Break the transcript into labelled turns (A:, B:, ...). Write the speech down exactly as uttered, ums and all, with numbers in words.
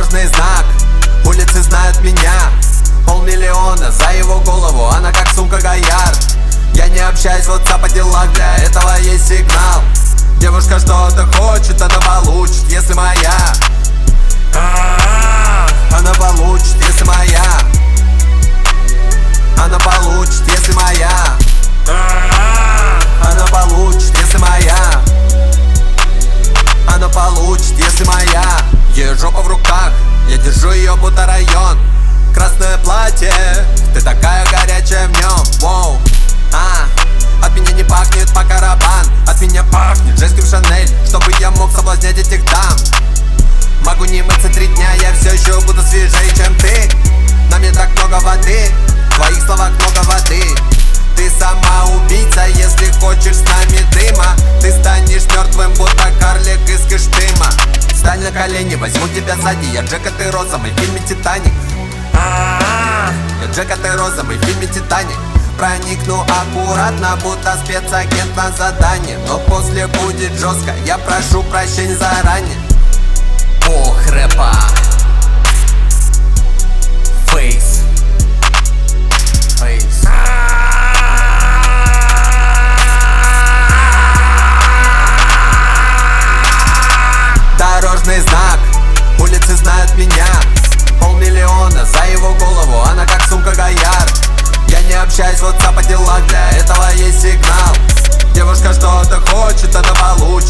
A: Дорожный знак, улицы знают меня. Полмиллиона за его голову, она как сумка Гояр. Я не общаюсь в WhatsApp по делам, для этого есть сигнал. Девушка что-то хочет, она получит, если моя. Она получит, если моя. Она получит, если моя. Она получит, если моя. Она получит, если моя. Ее жопа в руках, я держу ее будто район. Красное платье, ты такая горячая в нем. Воу, а, от меня не пахнет по карабан. От меня пахнет жестким Шанель, чтобы я мог соблазнять этих дам. Могу не мыться три дня, я все еще буду свежее, чем ты. На мне так много воды, в твоих словах много воды. Ты сама убийца, если хочешь с нами дыма. Ты станешь мертвым, будто карлик из Кыштыма. Встань на колени, возьму тебя сзади. Я Джека, ты розовый в фильме «Титаник». Я Джека, ты розовый в фильме «Титаник». Проникну аккуратно, будто спецагент на задание. Но после будет жестко, я прошу прощения заранее. Бог рэпа Фейс Фейс Дорожный знак, улицы знают меня. Полмиллиона за его голову, она как сумка Гояр. Я не общаюсь в WhatsApp по делам, для этого есть сигнал. Девушка что-то хочет, она получит,